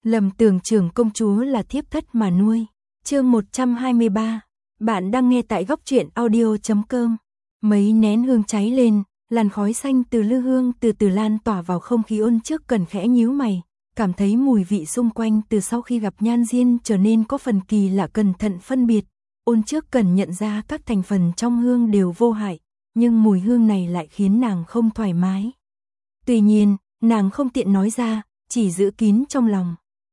Lầm tưởng trưởng công chúa là thiếp thất mà nuôi. Chương 123. Bạn đang nghe tại góc truyện audio.com. Mấy nén hương cháy lên, làn khói xanh từ lư hương từ từ lan tỏa vào không khí. Ôn Trước Cần khẽ nhíu mày, cảm thấy mùi vị xung quanh từ sau khi gặp Nhan Diên trở nên có phần kỳ lạ. Cẩn thận phân biệt, Ôn Trước Cần nhận ra các thành phần trong hương đều vô hại, nhưng mùi hương này lại khiến nàng không thoải mái. Tuy nhiên, nàng không tiện nói ra, chỉ giữ kín trong lòng.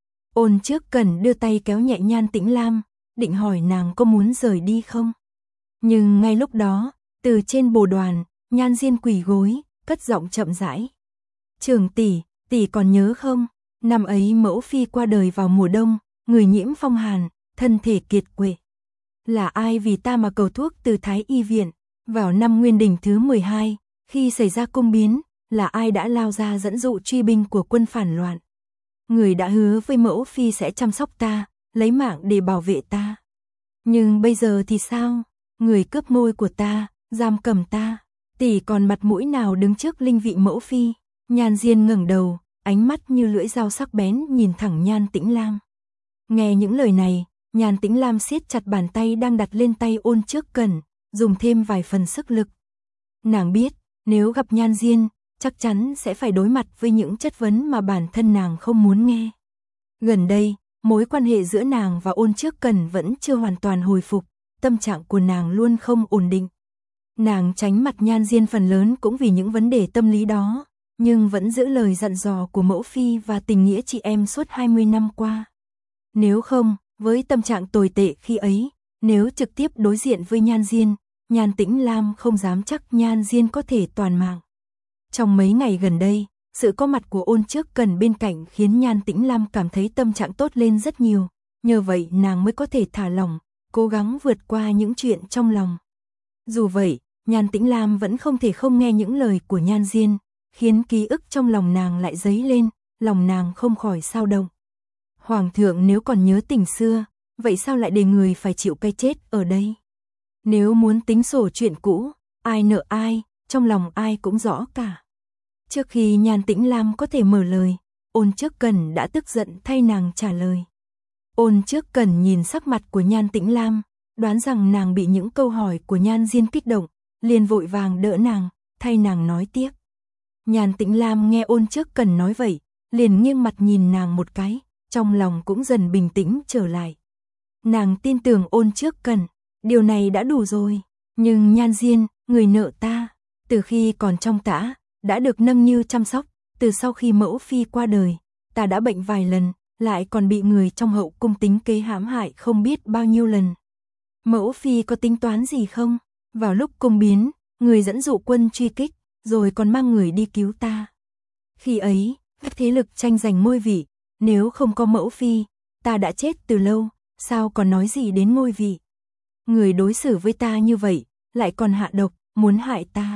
Ôn Trước Cần đưa tay kéo nhẹ Nhan Tĩnh Lam, định hỏi nàng có muốn rời đi không. Nhưng ngay lúc đó, từ trên bồ đoàn, Nhan Diên quỳ gối, cất giọng chậm rãi. Trường tỷ, tỷ còn nhớ không? Năm ấy mẫu phi qua đời vào mùa đông, người nhiễm phong hàn, thân thể kiệt quệ. Là ai vì ta mà cầu thuốc từ Thái Y viện? Vào năm Nguyên Đình thứ 12, khi xảy ra cung biến, là ai đã lao ra dẫn dụ truy binh của quân phản loạn? Người đã hứa với mẫu phi sẽ chăm sóc ta, lấy mạng để bảo vệ ta. Nhưng bây giờ thì sao? Người cướp ngôi của ta, giam cầm ta. Tỷ còn mặt mũi nào đứng trước linh vị mẫu phi? Nhan Diên ngẩng đầu, ánh mắt như lưỡi dao sắc bén nhìn thẳng Nhan Tĩnh Lam. Nghe những lời này, Nhan Tĩnh Lam siết chặt bàn tay đang đặt lên tay Ôn Trước Cần, dùng thêm vài phần sức lực. Nàng biết, nếu gặp Nhan Diên, chắc chắn sẽ phải đối mặt với những chất vấn mà bản thân nàng không muốn nghe. Gần đây, mối quan hệ giữa nàng và Ôn Trước Cần vẫn chưa hoàn toàn hồi phục, tâm trạng của nàng luôn không ổn định. Nàng tránh mặt Nhan Diên phần lớn cũng vì những vấn đề tâm lý đó, nhưng vẫn giữ lời dặn dò của mẫu phi và tình nghĩa chị em suốt 20 năm qua. Nếu không, với tâm trạng tồi tệ khi ấy, nếu trực tiếp đối diện với Nhan Diên, Nhan Tĩnh Lam không dám chắc Nhan Diên có thể toàn mạng. Trong mấy ngày gần đây, sự có mặt của Ôn Trước Cần bên cạnh khiến Nhan Tĩnh Lam cảm thấy tâm trạng tốt lên rất nhiều, nhờ vậy nàng mới có thể thả lỏng, cố gắng vượt qua những chuyện trong lòng. Dù vậy, Nhan Tĩnh Lam vẫn không thể không nghe những lời của Nhan Diên, khiến ký ức trong lòng nàng lại dấy lên, lòng nàng không khỏi xao động. Hoàng thượng nếu còn nhớ tình xưa, vậy sao lại để người phải chịu cái chết ở đây? Nếu muốn tính sổ chuyện cũ, ai nợ ai, trong lòng ai cũng rõ cả. Trước khi Nhan Tĩnh Lam có thể mở lời, Ôn Trước Cần đã tức giận thay nàng trả lời. Ôn Trước Cần nhìn sắc mặt của Nhan Tĩnh Lam, đoán rằng nàng bị những câu hỏi của Nhan Diên kích động, liền vội vàng đỡ nàng, thay nàng nói tiếp. Nhan Tĩnh Lam nghe Ôn Trước Cần nói vậy, liền nghiêng mặt nhìn nàng một cái, trong lòng cũng dần bình tĩnh trở lại. Nàng tin tưởng Ôn Trước Cần, điều này đã đủ rồi. Nhưng Nhan Diên, người nợ ta, từ khi còn trong tã, đã được nâng niu chăm sóc, từ sau khi mẫu phi qua đời, ta đã bệnh vài lần, lại còn bị người trong hậu cung tính kế hãm hại không biết bao nhiêu lần. Mẫu phi có tính toán gì không? Vào lúc cung biến, người dẫn dụ quân truy kích, rồi còn mang người đi cứu ta. Khi ấy, các thế lực tranh giành ngôi vị, nếu không có mẫu phi, ta đã chết từ lâu, sao còn nói gì đến ngôi vị? Người đối xử với ta như vậy, lại còn hạ độc, muốn hại ta.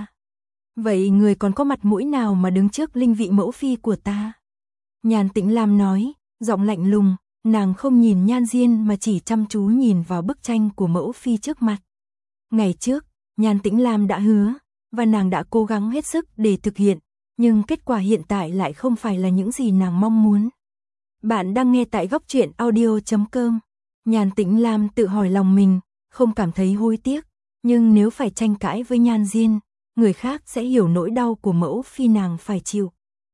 Vậy người còn có mặt mũi nào mà đứng trước linh vị mẫu phi của ta? Nhan Tĩnh Lam nói, giọng lạnh lùng, nàng không nhìn Nhan Diên mà chỉ chăm chú nhìn vào bức tranh của mẫu phi trước mặt. Ngày trước, Nhan Tĩnh Lam đã hứa, và nàng đã cố gắng hết sức để thực hiện, nhưng kết quả hiện tại lại không phải là những gì nàng mong muốn. Bạn đang nghe tại góc truyện audio.com. Nhan Tĩnh Lam tự hỏi lòng mình, không cảm thấy hối tiếc, nhưng nếu phải tranh cãi với Nhan Diên, người khác sẽ hiểu nỗi đau của mẫu phi nàng phải chịu.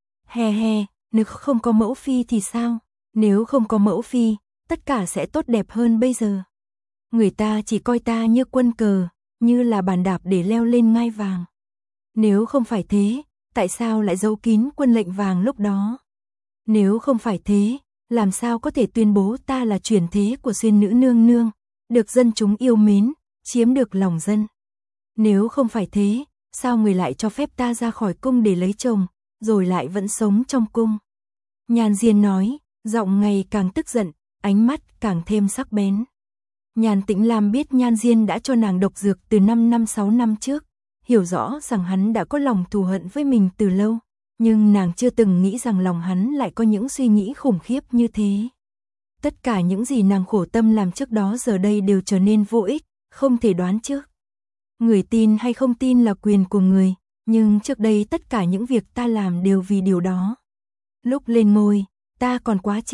Nếu không có mẫu phi thì sao? Nếu không có mẫu phi, tất cả sẽ tốt đẹp hơn bây giờ. Người ta chỉ coi ta như quân cờ, như là bàn đạp để leo lên ngai vàng. Nếu không phải thế, tại sao lại giấu kín quân lệnh vàng lúc đó? Nếu không phải thế, làm sao có thể tuyên bố ta là truyền thế của Xuyên Nữ Nương Nương, được dân chúng yêu mến, chiếm được lòng dân? Nếu không phải thế, sao người lại cho phép ta ra khỏi cung để lấy chồng, rồi lại vẫn sống trong cung? Nhan Diên nói, giọng ngày càng tức giận, ánh mắt càng thêm sắc bén. Nhan Tĩnh Lam biết Nhan Diên đã cho nàng độc dược từ 6 năm trước, hiểu rõ rằng hắn đã có lòng thù hận với mình từ lâu, nhưng nàng chưa từng nghĩ rằng lòng hắn lại có những suy nghĩ khủng khiếp như thế. Tất cả những gì nàng khổ tâm làm trước đó giờ đây đều trở nên vô ích, không thể đoán trước. Người tin hay không tin là quyền của người, nhưng trước đây tất cả những việc ta làm đều vì điều đó. Lúc lên ngôi, ta còn quá trẻ,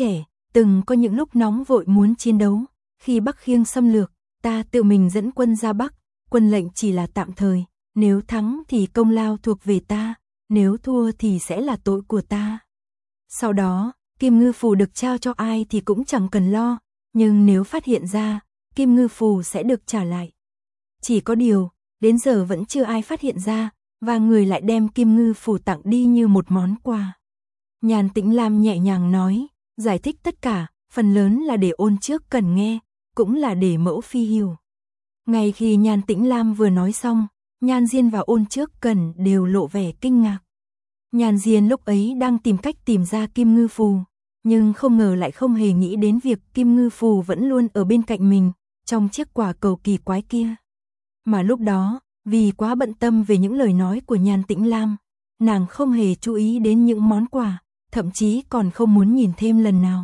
từng có những lúc nóng vội muốn chiến đấu, khi Bắc Khiêng xâm lược, ta tự mình dẫn quân ra Bắc, quân lệnh chỉ là tạm thời, nếu thắng thì công lao thuộc về ta, nếu thua thì sẽ là tội của ta. Sau đó, Kim Ngư Phù được trao cho ai thì cũng chẳng cần lo, nhưng nếu phát hiện ra, Kim Ngư Phù sẽ được trả lại. Chỉ có điều, đến giờ vẫn chưa ai phát hiện ra, và người lại đem Kim Ngư Phù tặng đi như một món quà. Nhan Tĩnh Lam nhẹ nhàng nói, giải thích tất cả, phần lớn là để Ôn Trước Cần nghe, cũng là để Mẫu Phi hiểu. Ngay khi Nhan Tĩnh Lam vừa nói xong, Nhan Diên và Ôn Trước Cần đều lộ vẻ kinh ngạc. Nhan Diên lúc ấy đang tìm cách tìm ra Kim Ngư Phù, nhưng không ngờ lại không hề nghĩ đến việc Kim Ngư Phù vẫn luôn ở bên cạnh mình, trong chiếc quả cầu kỳ quái kia. Mà lúc đó, vì quá bận tâm về những lời nói của Nhan Tĩnh Lam, nàng không hề chú ý đến những món quà, thậm chí còn không muốn nhìn thêm lần nào.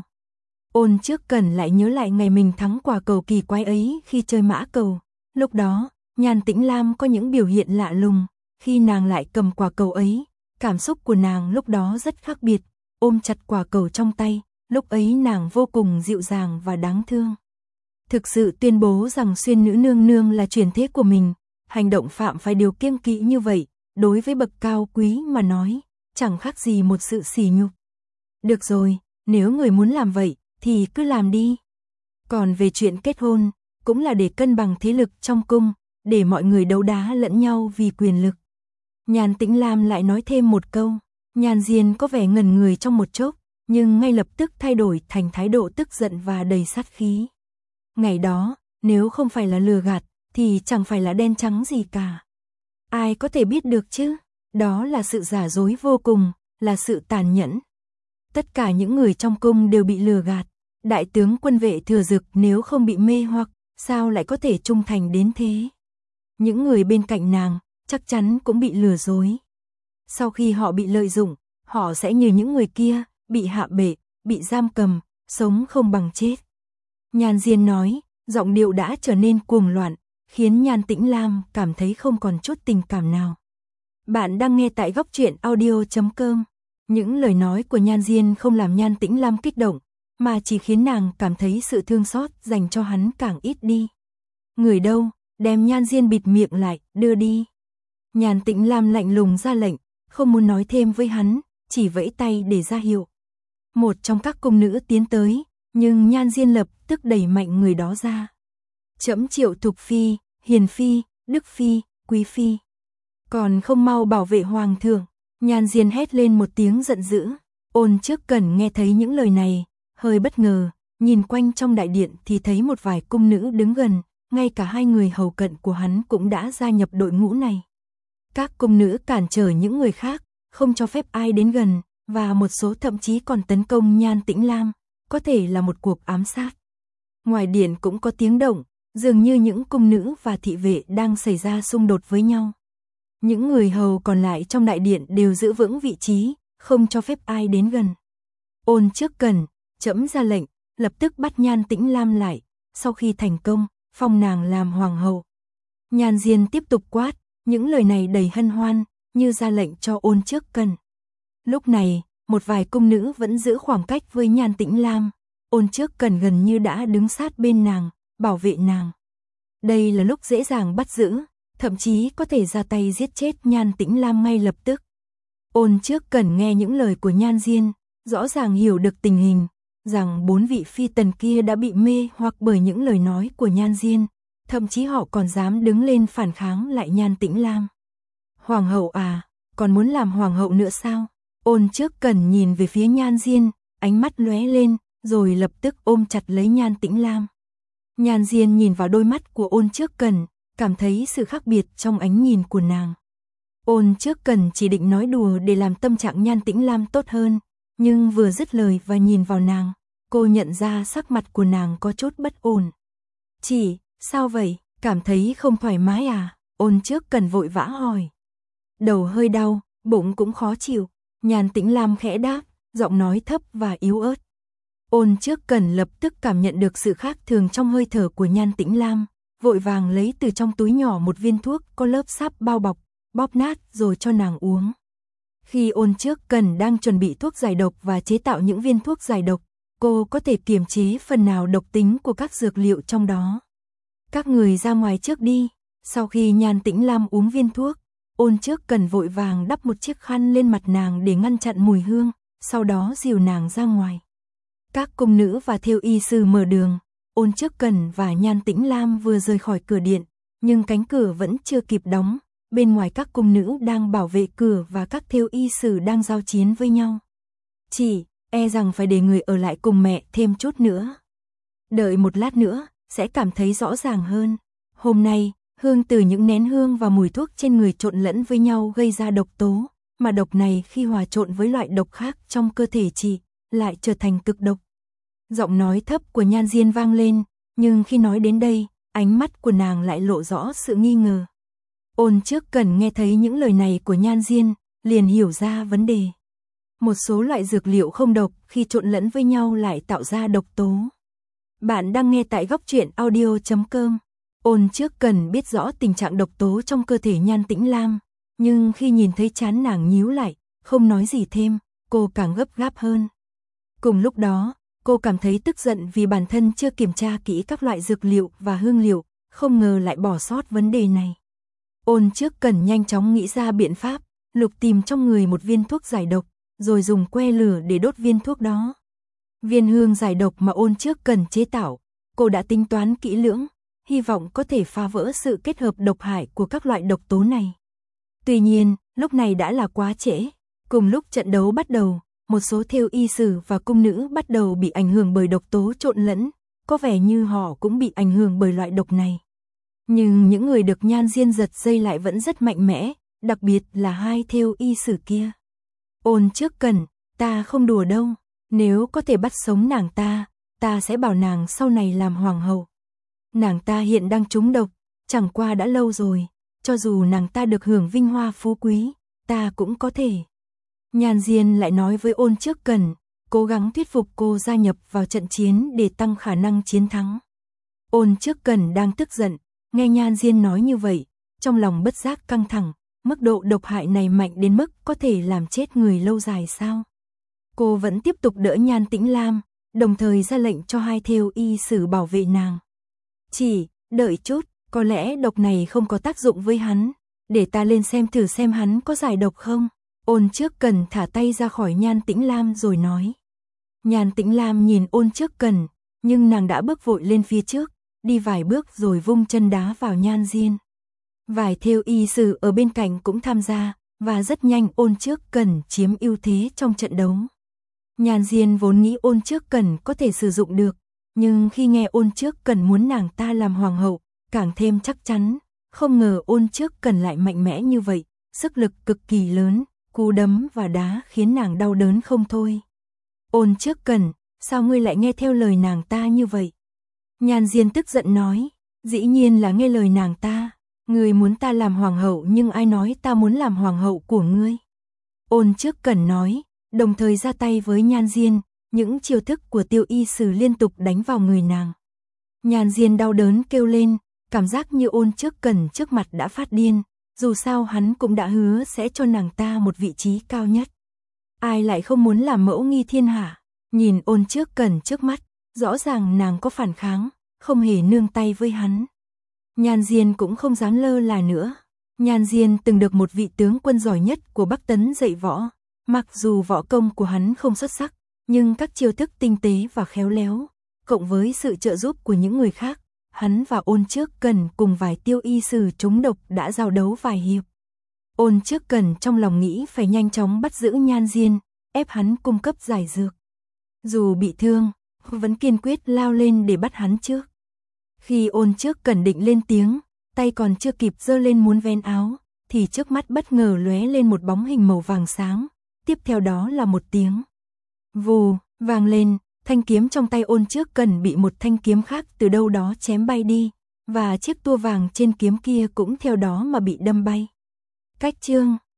Ôn Trước Cần lại nhớ lại ngày mình thắng quả cầu kỳ quái ấy khi chơi mã cầu. Lúc đó, Nhan Tĩnh Lam có những biểu hiện lạ lùng, khi nàng lại cầm quả cầu ấy, cảm xúc của nàng lúc đó rất khác biệt, ôm chặt quả cầu trong tay, lúc ấy nàng vô cùng dịu dàng và đáng thương. Thực sự tuyên bố rằng Xuyên Nữ Nương Nương là truyền thế của mình, hành động phạm phải điều kiêng kỵ như vậy, đối với bậc cao quý mà nói, chẳng khác gì một sự sỉ nhục. Được rồi, nếu người muốn làm vậy, thì cứ làm đi. Còn về chuyện kết hôn, cũng là để cân bằng thế lực trong cung, để mọi người đấu đá lẫn nhau vì quyền lực. Nhan Tĩnh Lam lại nói thêm một câu, Nhan Diên có vẻ ngẩn người trong một chốc, nhưng ngay lập tức thay đổi thành thái độ tức giận và đầy sát khí. Ngày đó, nếu không phải là lừa gạt, thì chẳng phải là đen trắng gì cả. Ai có thể biết được chứ? Đó là sự giả dối vô cùng, là sự tàn nhẫn. Tất cả những người trong cung đều bị lừa gạt. Đại tướng Quân Vệ Thừa Dực nếu không bị mê hoặc, sao lại có thể trung thành đến thế? Những người bên cạnh nàng, chắc chắn cũng bị lừa dối. Sau khi họ bị lợi dụng, họ sẽ như những người kia, bị hạ bệ, bị giam cầm, sống không bằng chết. Nhan Diên nói, giọng điệu đã trở nên cuồng loạn, khiến Nhan Tĩnh Lam cảm thấy không còn chút tình cảm nào. Bạn đang nghe tại Góc Truyện Audio.com. Những lời nói của Nhan Diên không làm Nhan Tĩnh Lam kích động, mà chỉ khiến nàng cảm thấy sự thương xót dành cho hắn càng ít đi. Người đâu, đem Nhan Diên bịt miệng lại, đưa đi. Nhan Tĩnh Lam lạnh lùng ra lệnh, không muốn nói thêm với hắn, chỉ vẫy tay để ra hiệu. Một trong các cung nữ tiến tới, nhưng Nhan Diên lập tức đẩy mạnh người đó ra. Trẫm triệu Thục Phi, Hiền Phi, Đức Phi, Quý Phi. Còn không mau bảo vệ Hoàng thượng. Nhan Diên hét lên một tiếng giận dữ. Ôn Trước Cần nghe thấy những lời này, hơi bất ngờ, nhìn quanh trong đại điện thì thấy một vài cung nữ đứng gần, ngay cả hai người hầu cận của hắn cũng đã gia nhập đội ngũ này. Các cung nữ cản trở những người khác, không cho phép ai đến gần, và một số thậm chí còn tấn công Nhan Tĩnh Lam, có thể là một cuộc ám sát. Ngoài điện cũng có tiếng động, dường như những cung nữ và thị vệ đang xảy ra xung đột với nhau. Những người hầu còn lại trong đại điện đều giữ vững vị trí, không cho phép ai đến gần. Ôn Trước Cần, trẫm ra lệnh, lập tức bắt Nhan Tĩnh Lam lại, sau khi thành công, phong nàng làm hoàng hậu. Nhan Diên tiếp tục quát, những lời này đầy hân hoan, như ra lệnh cho Ôn Trước Cần. Lúc này, một vài cung nữ vẫn giữ khoảng cách với Nhan Tĩnh Lam, Ôn Trước Cần gần như đã đứng sát bên nàng, bảo vệ nàng. Đây là lúc dễ dàng bắt giữ, thậm chí có thể ra tay giết chết Nhan Tĩnh Lam ngay lập tức. Ôn Trước Cần nghe những lời của Nhan Diên, rõ ràng hiểu được tình hình, rằng 4 vị phi tần kia đã bị mê hoặc bởi những lời nói của Nhan Diên, thậm chí họ còn dám đứng lên phản kháng lại Nhan Tĩnh Lam. Hoàng hậu à, còn muốn làm hoàng hậu nữa sao? Ôn Trước Cần nhìn về phía Nhan Diên, ánh mắt lóe lên, rồi lập tức ôm chặt lấy Nhan Tĩnh Lam. Nhan Diên nhìn vào đôi mắt của Ôn Trước Cần, cảm thấy sự khác biệt trong ánh nhìn của nàng. Ôn Trước Cần chỉ định nói đùa để làm tâm trạng Nhan Tĩnh Lam tốt hơn, nhưng vừa dứt lời và nhìn vào nàng, cô nhận ra sắc mặt của nàng có chút bất ổn. Chị, sao vậy, cảm thấy không thoải mái à? Ôn Trước Cần vội vã hỏi. Đầu hơi đau, bụng cũng khó chịu, Nhan Tĩnh Lam khẽ đáp, giọng nói thấp và yếu ớt. Ôn Trước Cần lập tức cảm nhận được sự khác thường trong hơi thở của Nhan Tĩnh Lam, vội vàng lấy từ trong túi nhỏ một viên thuốc có lớp sáp bao bọc, bóp nát rồi cho nàng uống. Khi Ôn Trước Cần đang chuẩn bị thuốc giải độc và chế tạo những viên thuốc giải độc, cô có thể kiềm chế phần nào độc tính của các dược liệu trong đó. Các người ra ngoài trước đi. Sau khi Nhan Tĩnh Lam uống viên thuốc, Ôn Trước Cần vội vàng đắp một chiếc khăn lên mặt nàng để ngăn chặn mùi hương, sau đó dìu nàng ra ngoài. Các cung nữ và thêu y sư mở đường, Ôn Trước Cần và Nhan Tĩnh Lam vừa rời khỏi cửa điện, nhưng cánh cửa vẫn chưa kịp đóng, bên ngoài các cung nữ đang bảo vệ cửa và các thêu y sư đang giao chiến với nhau. Chỉ e rằng phải để người ở lại cùng mẹ thêm chút nữa. Đợi một lát nữa, sẽ cảm thấy rõ ràng hơn. Hôm nay, hương từ những nén hương và mùi thuốc trên người trộn lẫn với nhau gây ra độc tố, mà độc này khi hòa trộn với loại độc khác trong cơ thể chị, lại trở thành cực độc. Giọng nói thấp của Nhan Diên vang lên, nhưng khi nói đến đây, ánh mắt của nàng lại lộ rõ sự nghi ngờ. Ôn Trước Cần nghe thấy những lời này của Nhan Diên, liền hiểu ra vấn đề. Một số loại dược liệu không độc khi trộn lẫn với nhau lại tạo ra độc tố. Bạn đang nghe tại góc truyện audio.com. Ôn Trước Cần biết rõ tình trạng độc tố trong cơ thể Nhan Tĩnh Lam, nhưng khi nhìn thấy trán nàng nhíu lại, không nói gì thêm, cô càng gấp gáp hơn. Cùng lúc đó, cô cảm thấy tức giận vì bản thân chưa kiểm tra kỹ các loại dược liệu và hương liệu, không ngờ lại bỏ sót vấn đề này. Ôn Trước Cần nhanh chóng nghĩ ra biện pháp, lục tìm trong người một viên thuốc giải độc, rồi dùng que lửa để đốt viên thuốc đó. Viên hương giải độc mà Ôn Trước Cần chế tạo, cô đã tính toán kỹ lưỡng, hy vọng có thể phá vỡ sự kết hợp độc hại của các loại độc tố này. Tuy nhiên, lúc này đã là quá trễ. Cùng lúc trận đấu bắt đầu, một số thêu y sử và cung nữ bắt đầu bị ảnh hưởng bởi độc tố trộn lẫn, có vẻ như họ cũng bị ảnh hưởng bởi loại độc này. Nhưng những người được Nhan Diên giật dây lại vẫn rất mạnh mẽ, đặc biệt là hai thêu y sử kia. Ôn Trước Cần, ta không đùa đâu, nếu có thể bắt sống nàng ta sẽ bảo nàng sau này làm hoàng hậu. Nàng ta hiện đang trúng độc, chẳng qua đã lâu rồi, cho dù nàng ta được hưởng vinh hoa phú quý, ta cũng có thể. Nhan Diên lại nói với Ôn Trước Cần, cố gắng thuyết phục cô gia nhập vào trận chiến để tăng khả năng chiến thắng. Ôn Trước Cần đang tức giận, nghe Nhan Diên nói như vậy, trong lòng bất giác căng thẳng, mức độ độc hại này mạnh đến mức có thể làm chết người lâu dài sao? Cô vẫn tiếp tục đỡ Nhan Tĩnh Lam, đồng thời ra lệnh cho hai thêu y sử bảo vệ nàng. Chỉ, đợi chút, có lẽ độc này không có tác dụng với hắn, để ta lên xem thử xem hắn có giải độc không. Ôn Trước Cần thả tay ra khỏi Nhan Tĩnh Lam rồi nói. Nhan Tĩnh Lam nhìn Ôn Trước Cần, nhưng nàng đã bước vội lên phía trước, đi vài bước rồi vung chân đá vào Nhan Diên. Vài thêu y sử ở bên cạnh cũng tham gia, và rất nhanh Ôn Trước Cần chiếm ưu thế trong trận đấu. Nhan Diên vốn nghĩ Ôn Trước Cần có thể sử dụng được, nhưng khi nghe Ôn Trước Cần muốn nàng ta làm hoàng hậu, càng thêm chắc chắn, không ngờ Ôn Trước Cần lại mạnh mẽ như vậy, sức lực cực kỳ lớn, cú đấm và đá khiến nàng đau đớn không thôi. Ôn Trước Cần, sao ngươi lại nghe theo lời nàng ta như vậy? Nhan Diên tức giận nói, dĩ nhiên là nghe lời nàng ta, ngươi muốn ta làm hoàng hậu nhưng ai nói ta muốn làm hoàng hậu của ngươi? Ôn Trước Cần nói, đồng thời ra tay với Nhan Diên, những chiêu thức của tiêu y sử liên tục đánh vào người nàng. Nhan Diên đau đớn kêu lên, cảm giác như Ôn Trước Cần trước mặt đã phát điên, dù sao hắn cũng đã hứa sẽ cho nàng ta một vị trí cao nhất. Ai lại không muốn làm mẫu nghi thiên hạ? Nhìn Ôn Trước Cần trước mắt, rõ ràng nàng có phản kháng, không hề nương tay với hắn. Nhan Diên cũng không dám lơ là nữa. Nhan Diên từng được một vị tướng quân giỏi nhất của Bắc Tấn dạy võ, mặc dù võ công của hắn không xuất sắc, nhưng các chiêu thức tinh tế và khéo léo, cộng với sự trợ giúp của những người khác, hắn và Ôn Trước Cần cùng vài tiêu y sử trúng độc đã giao đấu vài hiệp. Ôn Trước Cần trong lòng nghĩ phải nhanh chóng bắt giữ Nhan Diên, ép hắn cung cấp giải dược. Dù bị thương, vẫn kiên quyết lao lên để bắt hắn trước. Khi Ôn Trước Cần định lên tiếng, tay còn chưa kịp giơ lên muốn vén áo, thì trước mắt bất ngờ lóe lên một bóng hình màu vàng sáng, tiếp theo đó là một tiếng vù vang lên, thanh kiếm trong tay Ôn Trước Cần bị một thanh kiếm khác từ đâu đó chém bay đi, và chiếc tua vàng trên kiếm kia cũng theo đó mà bị đâm bay. Cách chương